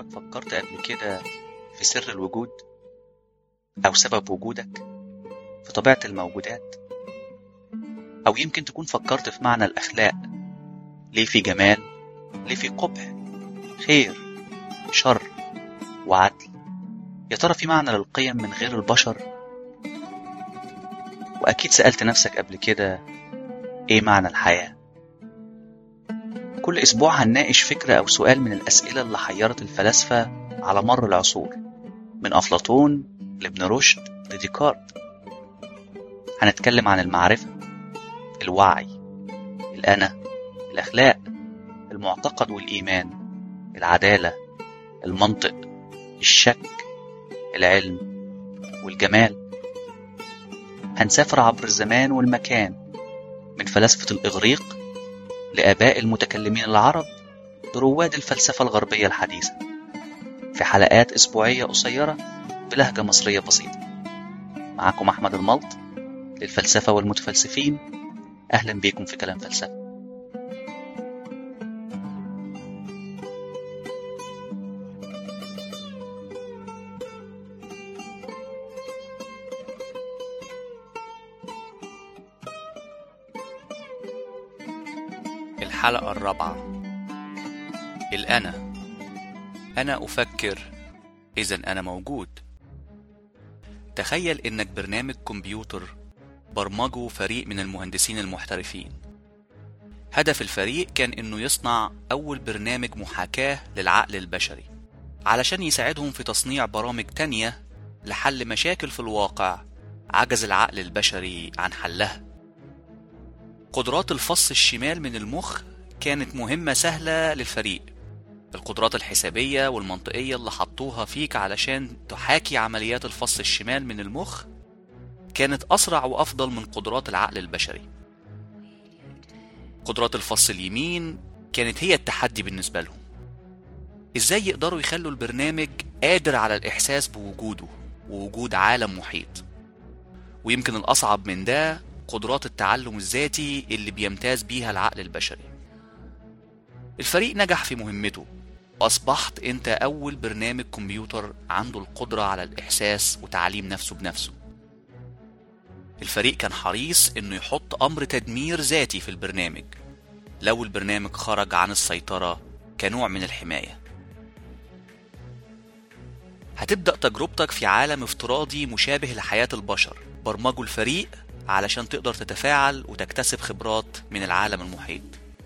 عمرك فكرت قبل كده في سر الوجود أو سبب وجودك في طبيعة الموجودات؟ أو يمكن تكون فكرت في معنى الأخلاق، ليه في جمال، ليه في قبح، خير، شر وعدل؟ يا ترى في معنى للقيم من غير البشر؟ وأكيد سألت نفسك قبل كده إيه معنى الحياة؟ كل أسبوع هنناقش فكرة أو سؤال من الأسئلة اللي حيرت الفلاسفة على مر العصور، من أفلاطون لابن رشد لديكارت. هنتكلم عن المعرفة، الوعي، الأنا، الأخلاق، المعتقد والإيمان، العدالة، المنطق، الشك، العلم والجمال. هنسافر عبر الزمان والمكان، من فلاسفة الإغريق لآباء المتكلمين العرب لرواد الفلسفة الغربية الحديثة، في حلقات أسبوعية قصيرة بلهجة مصرية بسيطة. معكم أحمد الملط للفلسفة والمتفلسفين. أهلا بيكم في كلام فلسفة. الحلقة الرابعة. الأنا. أنا أفكر، إذن أنا موجود. تخيل إنك برنامج كمبيوتر برمجه فريق من المهندسين المحترفين. هدف الفريق كان إنه يصنع أول برنامج محاكاة للعقل البشري علشان يساعدهم في تصنيع برامج تانية لحل مشاكل في الواقع عجز العقل البشري عن حلها. قدرات الفص الشمال من المخ كانت مهمة سهلة للفريق. القدرات الحسابية والمنطقية اللي حطوها فيك علشان تحاكي عمليات الفص الشمال من المخ كانت أسرع وأفضل من قدرات العقل البشري. قدرات الفص اليمين كانت هي التحدي بالنسبة لهم. إزاي يقدروا يخلوا البرنامج قادر على الإحساس بوجوده ووجود عالم محيط؟ ويمكن الأصعب من ده قدرات التعلم الذاتي اللي بيمتاز بيها العقل البشري. الفريق نجح في مهمته، وأصبحت أنت أول برنامج كمبيوتر عنده القدرة على الإحساس وتعليم نفسه بنفسه. الفريق كان حريص إنه يحط أمر تدمير ذاتي في البرنامج لو البرنامج خرج عن السيطرة كنوع من الحماية. هتبدأ تجربتك في عالم افتراضي مشابه لحياة البشر، برمجوا الفريق علشان تقدر تتفاعل وتكتسب خبرات من العالم المحيط.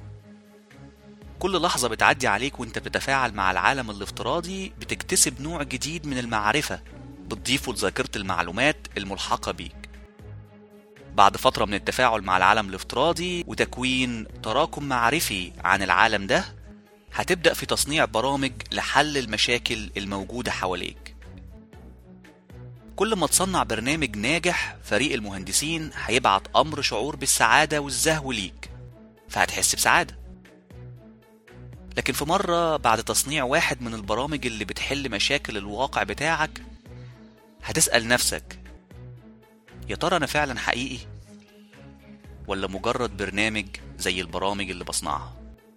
كل لحظة بتعدي عليك وانت بتتفاعل مع العالم الافتراضي بتكتسب نوع جديد من المعرفة بتضيفه لذاكرة المعلومات الملحقة بيك. بعد فترة من التفاعل مع العالم الافتراضي وتكوين تراكم معرفي عن العالم ده، هتبدأ في تصنيع برامج لحل المشاكل الموجودة حواليك. كل ما تصنع برنامج ناجح، فريق المهندسين هيبعت أمر شعور بالسعادة والزهو ليك، فهتحس بسعادة. لكن في مرة بعد تصنيع واحد من البرامج اللي بتحل مشاكل الواقع بتاعك، هتسأل نفسك: يا ترى أنا فعلا حقيقي؟ ولا مجرد برنامج زي البرامج اللي بصنعها؟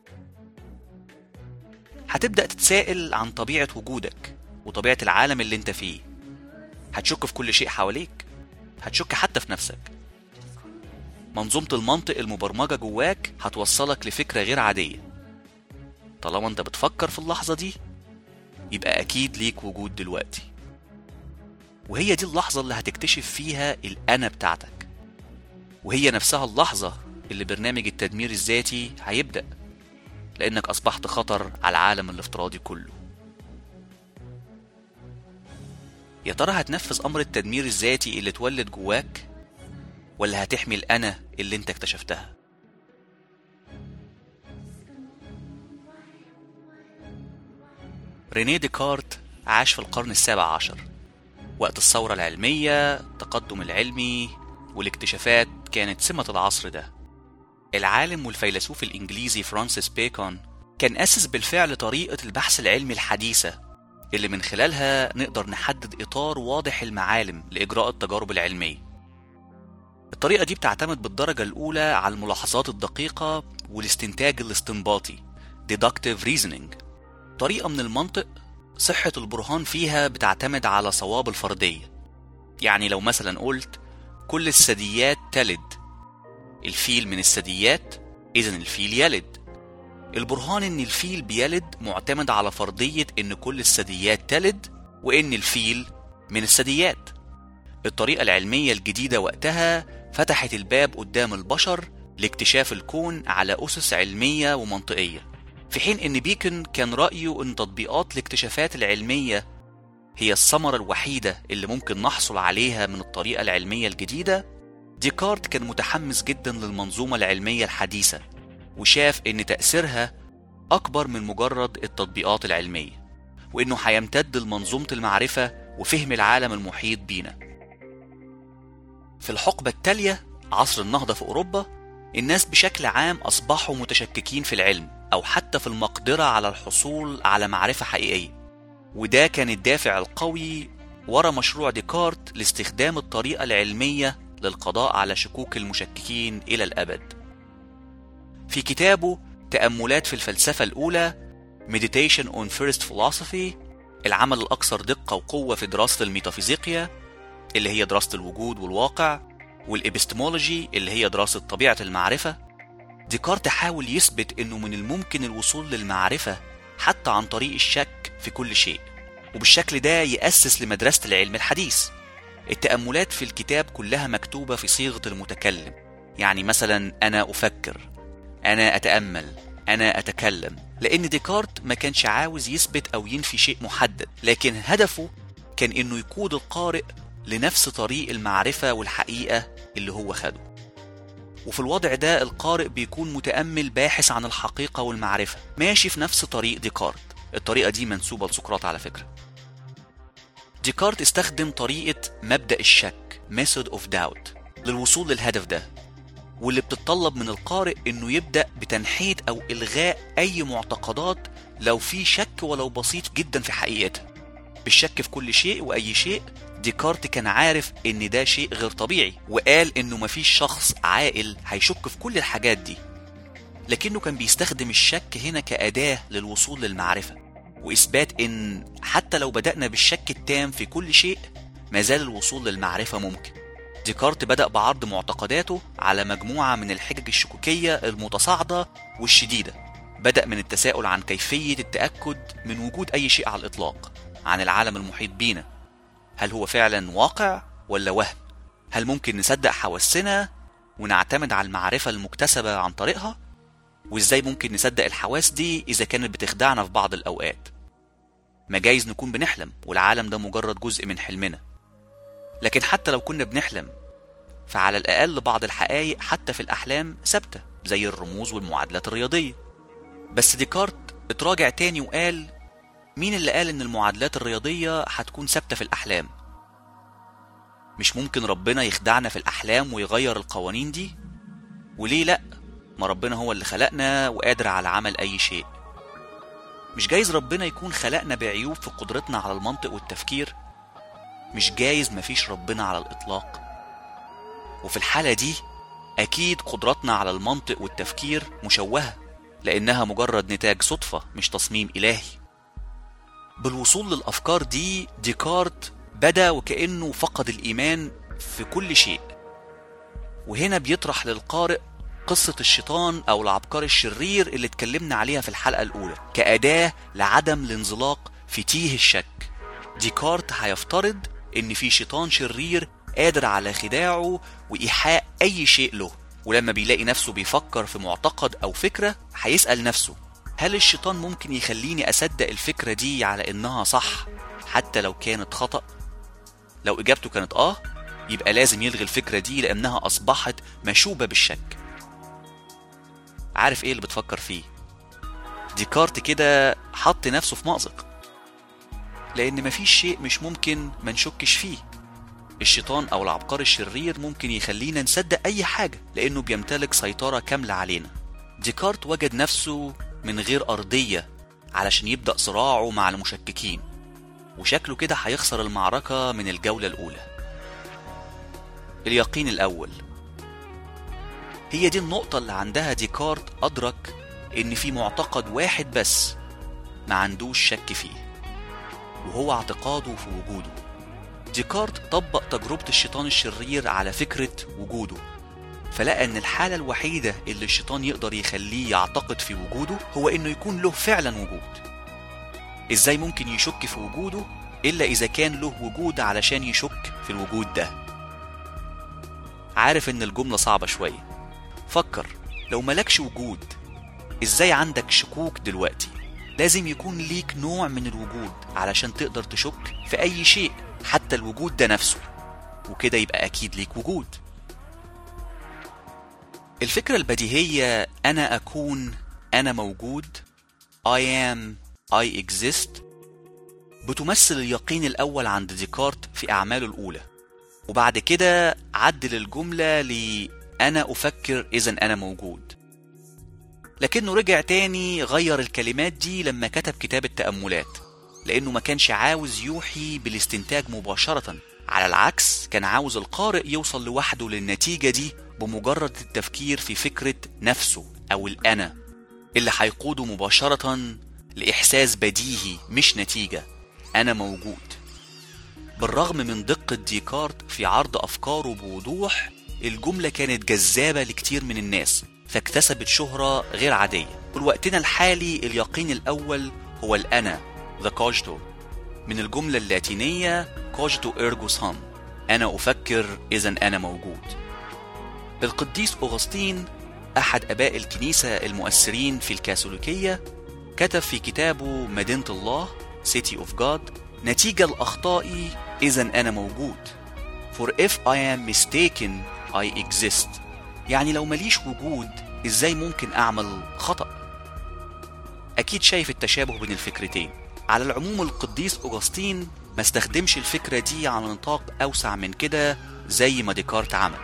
هتبدأ تتساءل عن طبيعة وجودك وطبيعة العالم اللي انت فيه. هتشك في كل شيء حواليك، هتشك حتى في نفسك. منظومة المنطق المبرمجة جواك هتوصلك لفكرة غير عادية. طالما انت بتفكر في اللحظة دي، يبقى أكيد ليك وجود دلوقتي. وهي دي اللحظة اللي هتكتشف فيها الأنا بتاعتك، وهي نفسها اللحظة اللي برنامج التدمير الذاتي هيبدأ، لأنك أصبحت خطر على العالم الافتراضي كله. يا ترى هتنفذ أمر التدمير الذاتي اللي اتولد جواك، ولا هتحمي الأنا اللي انت اكتشفتها؟ رينيه ديكارت عاش في القرن ال17، وقت الثورة العلمية. التقدم العلمي والاكتشافات كانت سمة العصر ده. العالم والفيلسوف الإنجليزي فرانسيس بيكون كان أسس بالفعل طريقة البحث العلمي الحديثة اللي من خلالها نقدر نحدد إطار واضح المعالم لإجراء التجارب العلمية. الطريقة دي بتعتمد بالدرجة الأولى على الملاحظات الدقيقة والاستنتاج الاستنباطي deductive reasoning، طريقة من المنطق صحة البرهان فيها بتعتمد على صواب الفرضية. يعني لو مثلا قلت كل الثدييات تلد، الفيل من الثدييات، إذن الفيل يلد. البرهان إن الفيل بيلد معتمد على فرضية إن كل الثدييات تلد وإن الفيل من الثدييات. الطريقة العلمية الجديدة وقتها فتحت الباب قدام البشر لاكتشاف الكون على أسس علمية ومنطقية، في حين إن بيكن كان رأيه إن تطبيقات الاكتشافات العلمية هي الثمرة الوحيدة اللي ممكن نحصل عليها من الطريقة العلمية الجديدة. ديكارت كان متحمس جدا للمنظومة العلمية الحديثة، وشاف إن تأثيرها أكبر من مجرد التطبيقات العلمية، وإنه هيمتد لمنظومة المعرفة وفهم العالم المحيط بينا. في الحقبة التالية، عصر النهضة في أوروبا، الناس بشكل عام أصبحوا متشككين في العلم أو حتى في المقدرة على الحصول على معرفة حقيقية، وده كان الدافع القوي ورا مشروع ديكارت لاستخدام الطريقة العلمية للقضاء على شكوك المشككين إلى الأبد. في كتابه تأملات في الفلسفة الأولى Meditation on First Philosophy، العمل الأكثر دقة وقوة في دراسة الميتافيزيقيا اللي هي دراسة الوجود والواقع، والإبستمولوجي اللي هي دراسة طبيعة المعرفة، ديكارت حاول يثبت إنه من الممكن الوصول للمعرفة حتى عن طريق الشك في كل شيء، وبالشكل ده يأسس لمدرسة العلم الحديث. التأملات في الكتاب كلها مكتوبة في صيغة المتكلم، يعني مثلا أنا أفكر، أنا أتأمل، أنا أتكلم، لأن ديكارت ما كانش عاوز يثبت أو ينفي شيء محدد، لكن هدفه كان إنه يقود القارئ لنفس طريق المعرفة والحقيقة اللي هو خده. وفي الوضع ده القارئ بيكون متأمل باحث عن الحقيقة والمعرفة، ماشي في نفس طريق ديكارت. الطريقة دي منسوبة لسقراط على فكرة. ديكارت استخدم طريقة مبدأ الشك method of doubt للوصول للهدف ده، واللي بتتطلب من القارئ إنه يبدأ بتنحية أو إلغاء أي معتقدات لو في شك ولو بسيط جدا في حقيقتها. بالشك في كل شيء وأي شيء، ديكارت كان عارف إن ده شيء غير طبيعي، وقال إنه مفيش شخص عاقل هيشك في كل الحاجات دي، لكنه كان بيستخدم الشك هنا كأداة للوصول للمعرفة وإثبات إن حتى لو بدأنا بالشك التام في كل شيء ما زال الوصول للمعرفة ممكن. ديكارت بدأ بعرض معتقداته على مجموعة من الحجج الشكوكية المتصاعدة والشديدة. بدأ من التساؤل عن كيفية التأكد من وجود أي شيء على الإطلاق، عن العالم المحيط بينا، هل هو فعلا واقع ولا وهم؟ هل ممكن نصدق حواسنا ونعتمد على المعرفة المكتسبة عن طريقها؟ وإزاي ممكن نصدق الحواس دي إذا كانت بتخدعنا في بعض الأوقات؟ ما جايز نكون بنحلم والعالم ده مجرد جزء من حلمنا، لكن حتى لو كنا بنحلم فعلى الأقل بعض الحقائق حتى في الأحلام ثابتة زي الرموز والمعادلات الرياضية. بس ديكارت اتراجع تاني وقال مين اللي قال إن المعادلات الرياضية هتكون ثابتة في الأحلام؟ مش ممكن ربنا يخدعنا في الأحلام ويغير القوانين دي؟ وليه لأ؟ ما ربنا هو اللي خلقنا وقادر على عمل أي شيء. مش جايز ربنا يكون خلقنا بعيوب في قدرتنا على المنطق والتفكير؟ مش جايز مفيش ربنا على الإطلاق؟ وفي الحالة دي أكيد قدرتنا على المنطق والتفكير مشوهة، لأنها مجرد نتاج صدفة مش تصميم إلهي. بالوصول للأفكار دي ديكارت بدأ وكأنه فقد الإيمان في كل شيء. وهنا بيطرح للقارئ قصة الشيطان أو العبقري الشرير اللي اتكلمنا عليها في الحلقة الأولى كأداة لعدم الانزلاق في تيه الشك. ديكارت هيفترض إن في شيطان شرير قادر على خداعه وإيحاء أي شيء له، ولما بيلاقي نفسه بيفكر في معتقد أو فكرة هيسأل نفسه هل الشيطان ممكن يخليني أصدق الفكرة دي على إنها صح حتى لو كانت خطأ؟ لو إجابته كانت يبقى لازم يلغي الفكرة دي لأنها أصبحت مشوبة بالشك. عارف إيه اللي بتفكر فيه؟ ديكارت كده حط نفسه في مأزق، لأن مفيش شيء مش ممكن ما نشكش فيه. الشيطان أو العبقري الشرير ممكن يخلينا نصدق أي حاجة لأنه بيمتلك سيطرة كاملة علينا. ديكارت وجد نفسه من غير أرضية علشان يبدأ صراعه مع المشككين، وشكله كده هيخسر المعركة من الجولة الأولى. اليقين الأول، هي دي النقطة اللي عندها ديكارت أدرك إن في معتقد واحد بس ما عندوش شك فيه، وهو اعتقاده في وجوده. ديكارت طبق تجربة الشيطان الشرير على فكرة وجوده، فلقى ان الحالة الوحيدة اللي الشيطان يقدر يخليه يعتقد في وجوده هو انه يكون له فعلا وجود. ازاي ممكن يشك في وجوده الا اذا كان له وجود علشان يشك في الوجود ده؟ عارف ان الجملة صعبة شوية. فكر، لو ملكش وجود ازاي عندك شكوك دلوقتي؟ لازم يكون ليك نوع من الوجود علشان تقدر تشك في اي شيء، حتى الوجود ده نفسه، وكده يبقى اكيد ليك وجود. الفكرة البديهية انا اكون، انا موجود، I am, I exist، بتمثل اليقين الاول عند ديكارت في اعماله الاولى، وبعد كده عدل الجملة انا افكر اذا انا موجود. لكنه رجع تاني غير الكلمات دي لما كتب كتاب التأملات، لأنه ما كانش عاوز يوحي بالاستنتاج مباشرة، على العكس كان عاوز القارئ يوصل لوحده للنتيجة دي بمجرد التفكير في فكرة نفسه أو الأنا، اللي هيقوده مباشرة لإحساس بديهي مش نتيجة، أنا موجود. بالرغم من دقة ديكارت في عرض أفكاره بوضوح، الجملة كانت جذابة لكتير من الناس، فاكتسبت شهرة غير عادية. والوقتنا الحالي اليقين الأول هو الأنا، the cogito، من الجملة اللاتينية cogito ergo sum، أنا أفكر إذن أنا موجود. القديس أغسطين أحد أباء الكنيسة المؤثرين في الكاثوليكية كتب في كتابه مدينة الله City of God: نتيجة لأخطائي إذن أنا موجود. For if I am mistaken I exist. يعني لو ماليش وجود إزاي ممكن أعمل خطأ؟ أكيد شايف التشابه بين الفكرتين. على العموم القديس أغسطين ما استخدمش الفكرة دي على نطاق أوسع من كده زي ما ديكارت عمل.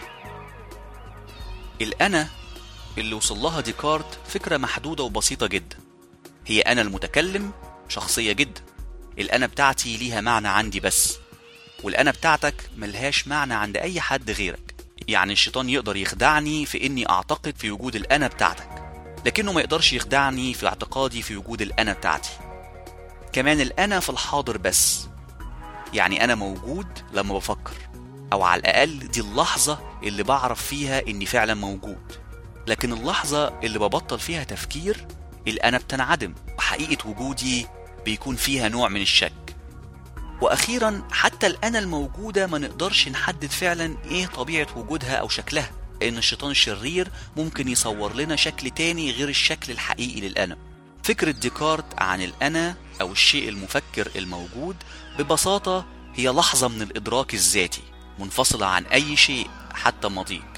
الأنا اللي وصل لها ديكارت فكرة محدودة وبسيطة جدا، هي أنا المتكلم، شخصية جدا. الأنا بتاعتي ليها معنى عندي بس، والأنا بتاعتك ملهاش معنى عند أي حد غيرك. يعني الشيطان يقدر يخدعني في إني أعتقد في وجود الأنا بتاعتك، لكنه ما يقدرش يخدعني في اعتقادي في وجود الأنا بتاعتي. كمان الأنا في الحاضر بس، يعني أنا موجود لما بفكر، أو على الأقل دي اللحظة اللي بعرف فيها إني فعلا موجود. لكن اللحظة اللي ببطل فيها تفكير الأنا بتنعدم، وحقيقة وجودي بيكون فيها نوع من الشك. وأخيرا حتى الأنا الموجودة ما نقدرش نحدد فعلا إيه طبيعة وجودها أو شكلها، لأن الشيطان الشرير ممكن يصور لنا شكل تاني غير الشكل الحقيقي للأنا. فكرة ديكارت عن الأنا أو الشيء المفكر الموجود ببساطة هي لحظة من الإدراك الذاتي منفصلة عن أي شيء حتى ماضيك.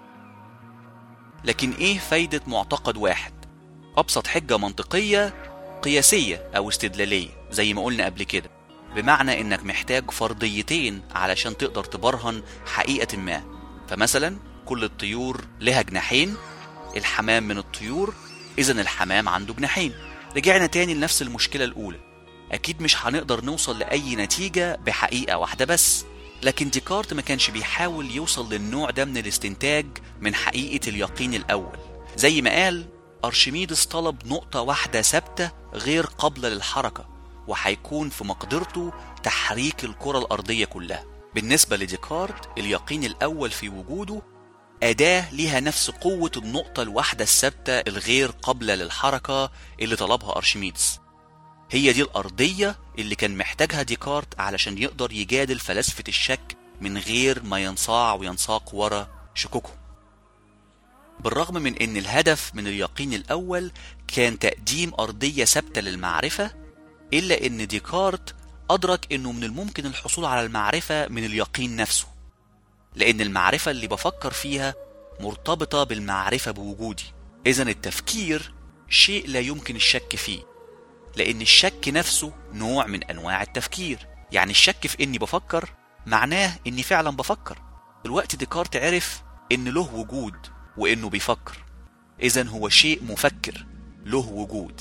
لكن إيه فايدة معتقد واحد؟ أبسط حجة منطقية قياسية أو استدلالية زي ما قلنا قبل كده، بمعنى إنك محتاج فرضيتين علشان تقدر تبرهن حقيقة ما. فمثلا كل الطيور لها جناحين، الحمام من الطيور، إذن الحمام عنده جناحين. رجعنا تاني لنفس المشكلة الأولى، أكيد مش هنقدر نوصل لأي نتيجة بحقيقة واحدة بس. لكن ديكارت ما كانش بيحاول يوصل للنوع ده من الاستنتاج من حقيقة اليقين الأول. زي ما قال أرشميدس طلب نقطة واحدة ثابتة غير قابلة للحركة، وهيكون في مقدرته تحريك الكرة الأرضية كلها. بالنسبة لديكارت اليقين الأول في وجوده أداة لها نفس قوة النقطة الواحدة الثابتة الغير قابلة للحركة اللي طلبها أرشميدس. هي دي الأرضية اللي كان محتاجها ديكارت علشان يقدر يجادل فلسفة الشك من غير ما ينصاع وينساق ورا شكوكهم. بالرغم من أن الهدف من اليقين الأول كان تقديم أرضية ثابتة للمعرفة، إلا أن ديكارت أدرك أنه من الممكن الحصول على المعرفة من اليقين نفسه، لأن المعرفة اللي بفكر فيها مرتبطة بالمعرفة بوجودي. إذن التفكير شيء لا يمكن الشك فيه، لأن الشك نفسه نوع من أنواع التفكير. يعني الشك في إني بفكر معناه إني فعلا بفكر. الوقت ديكارت عرف إن له وجود وإنه بيفكر، إذن هو شيء مفكر له وجود.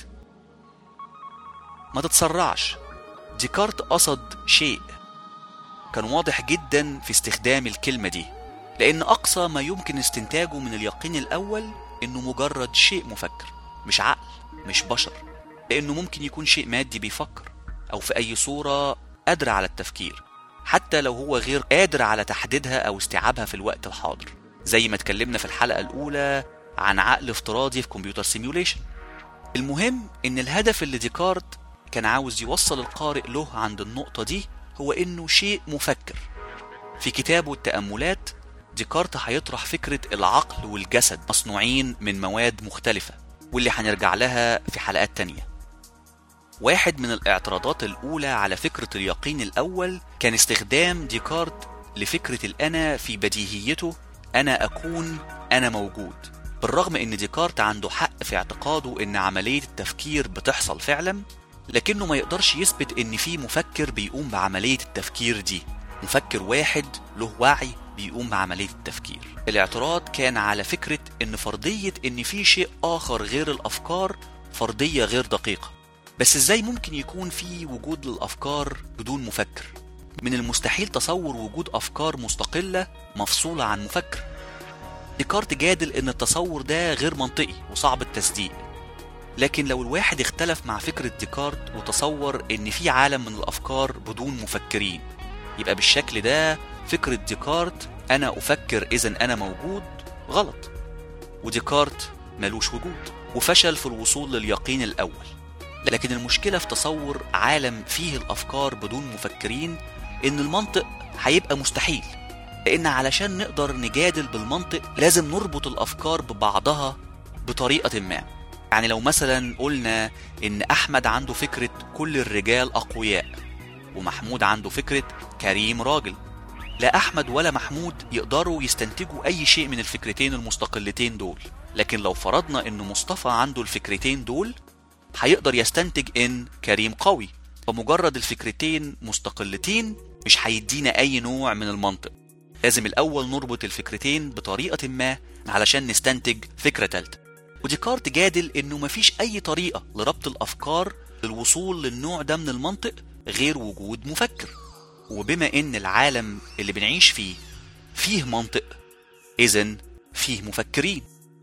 ما تتسرعش، ديكارت قصد شيء كان واضح جدا في استخدام الكلمة دي، لأن أقصى ما يمكن استنتاجه من اليقين الأول إنه مجرد شيء مفكر، مش عقل، مش بشر، لأنه ممكن يكون شيء مادي بيفكر، أو في أي صورة قادرة على التفكير، حتى لو هو غير قادر على تحديدها أو استيعابها في الوقت الحاضر، زي ما اتكلمنا في الحلقة الأولى عن عقل افتراضي في كمبيوتر سيميوليشن. المهم إن الهدف اللي ديكارت كان عاوز يوصل القارئ له عند النقطة دي هو إنه شيء مفكر. في كتابه التأملات ديكارت هيطرح فكرة العقل والجسد مصنوعين من مواد مختلفة، واللي هنرجع لها في حلقات تانية. واحد من الاعتراضات الأولى على فكرة اليقين الأول كان استخدام ديكارت لفكرة الأنا في بديهيته أنا أكون أنا موجود. بالرغم إن ديكارت عنده حق في اعتقاده إن عملية التفكير بتحصل فعلا، لكنه ما يقدرش يثبت إن في مفكر بيقوم بعملية التفكير دي، مفكر واحد له وعي بيقوم بعملية التفكير. الاعتراض كان على فكرة إن فرضية إن في شيء آخر غير الأفكار فرضية غير دقيقة. بس إزاي ممكن يكون في وجود للأفكار بدون مفكر؟ من المستحيل تصور وجود أفكار مستقلة مفصولة عن مفكر. ديكارت جادل إن التصور ده غير منطقي وصعب التصديق، لكن لو الواحد اختلف مع فكرة ديكارت وتصور إن في عالم من الأفكار بدون مفكرين، يبقى بالشكل ده فكرة ديكارت أنا أفكر إذن أنا موجود غلط، وديكارت ملوش وجود وفشل في الوصول لليقين الأول. لكن المشكلة في تصور عالم فيه الأفكار بدون مفكرين إن المنطق هيبقى مستحيل، لأن علشان نقدر نجادل بالمنطق لازم نربط الأفكار ببعضها بطريقة ما. يعني لو مثلا قلنا إن أحمد عنده فكرة كل الرجال أقوياء، ومحمود عنده فكرة كريم راجل، لا أحمد ولا محمود يقدروا يستنتجوا أي شيء من الفكرتين المستقلتين دول. لكن لو فرضنا إن مصطفى عنده الفكرتين دول هيقدر يستنتج إن كريم قوي، فمجرد الفكرتين مستقلتين مش هيدينا أي نوع من المنطق. لازم الأول نربط الفكرتين بطريقة ما علشان نستنتج فكرة تالتة. وديكارت جادل إنه مفيش أي طريقة لربط الأفكار للوصول للنوع ده من المنطق غير وجود مفكر. وبما إن العالم اللي بنعيش فيه منطق، إذن فيه مفكرين.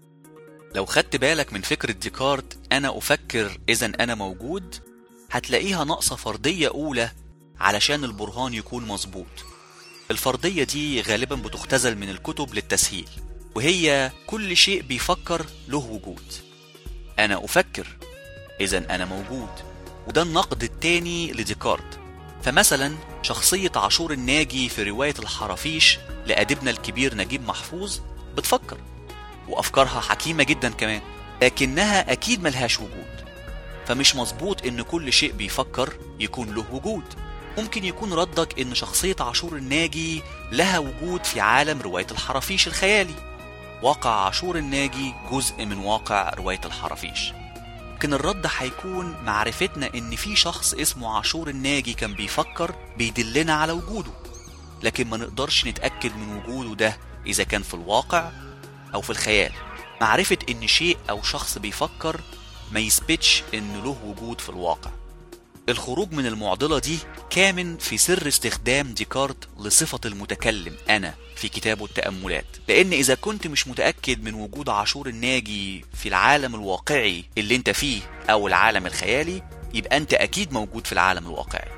لو خدت بالك من فكرة ديكارت أنا أفكر إذن أنا موجود، هتلاقيها ناقصة فرضية أولى علشان البرهان يكون مظبوط. الفرضية دي غالبا بتختزل من الكتب للتسهيل، وهي كل شيء بيفكر له وجود. أنا أفكر إذن أنا موجود، وده النقد التاني لديكارت. فمثلا شخصية عاشور الناجي في رواية الحرافيش لأديبنا الكبير نجيب محفوظ بتفكر، وأفكارها حكيمة جدا كمان، لكنها أكيد ملهاش وجود. فمش مظبوط إن كل شيء بيفكر يكون له وجود. ممكن يكون ردك إن شخصية عاشور الناجي لها وجود في عالم رواية الحرافيش الخيالي. واقع عاشور الناجي جزء من واقع رواية الحرافيش. لكن الرد هيكون معرفتنا إن في شخص اسمه عاشور الناجي كان بيفكر بيدلنا على وجوده، لكن ما نقدرش نتأكد من وجوده ده إذا كان في الواقع أو في الخيال. معرفة إن شيء أو شخص بيفكر ما يثبتش إن له وجود في الواقع. الخروج من المعضلة دي كامن في سر استخدام ديكارت لصفة المتكلم أنا في كتابه التأملات، لأن إذا كنت مش متأكد من وجود عاشور الناجي في العالم الواقعي اللي انت فيه أو العالم الخيالي، يبقى انت أكيد موجود في العالم الواقعي.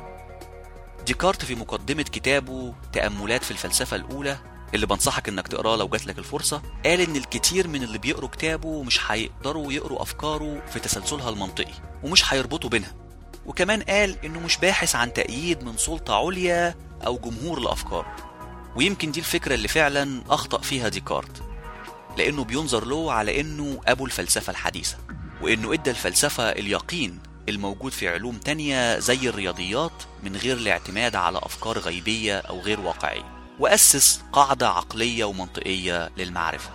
ديكارت في مقدمة كتابه تأملات في الفلسفة الأولى، اللي بنصحك انك تقراه لو جاتلك الفرصة، قال ان الكتير من اللي بيقروا كتابه مش هيقدروا يقروا أفكاره في تسلسلها المنطقي، ومش هيربطوا بينها. وكمان قال انه مش باحث عن تأييد من سلطة عليا او جمهور الافكار. ويمكن دي الفكرة اللي فعلا اخطأ فيها ديكارت، لانه بينظر له على انه ابو الفلسفة الحديثة، وانه ادى الفلسفة اليقين الموجود في علوم تانية زي الرياضيات من غير الاعتماد على افكار غيبية او غير واقعية، واسس قاعدة عقلية ومنطقية للمعرفة.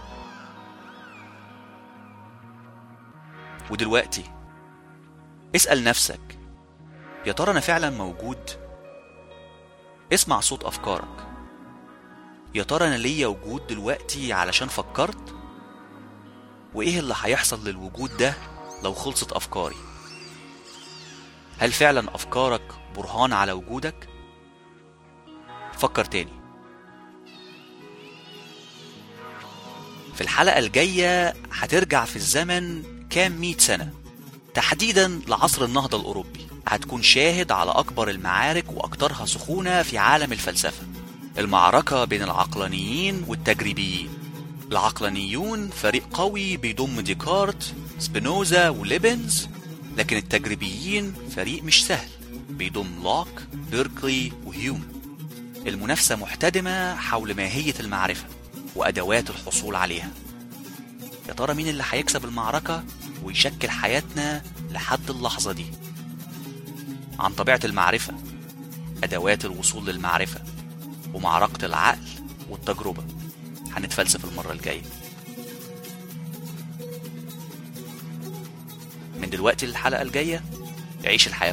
ودلوقتي اسأل نفسك، يا ترى أنا فعلا موجود؟ اسمع صوت أفكارك. يا ترى أنا ليا وجود دلوقتي علشان فكرت؟ وإيه اللي هيحصل للوجود ده لو خلصت أفكاري؟ هل فعلا أفكارك برهان على وجودك؟ فكر تاني. في الحلقة الجاية هترجع في الزمن كام 100 سنة، تحديدا لعصر النهضة الأوروبي، هتكون شاهد على أكبر المعارك وأكترها سخونة في عالم الفلسفة، المعركة بين العقلانيين والتجريبيين. العقلانيون فريق قوي بيضم ديكارت، سبينوزا وليبنز، لكن التجريبيين فريق مش سهل بيضم لوك، بيركلي وهيوم. المنافسة محتدمة حول ماهية المعرفة وأدوات الحصول عليها. يا ترى مين اللي هيكسب المعركة ويشكل حياتنا لحد اللحظة دي؟ عن طبيعة المعرفة، أدوات الوصول للمعرفة، ومعركة العقل والتجربة هنتفلسف المرة الجاية. من دلوقتي للحلقة الجاية عيش الحياة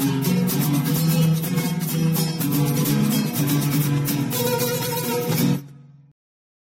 فلسفة.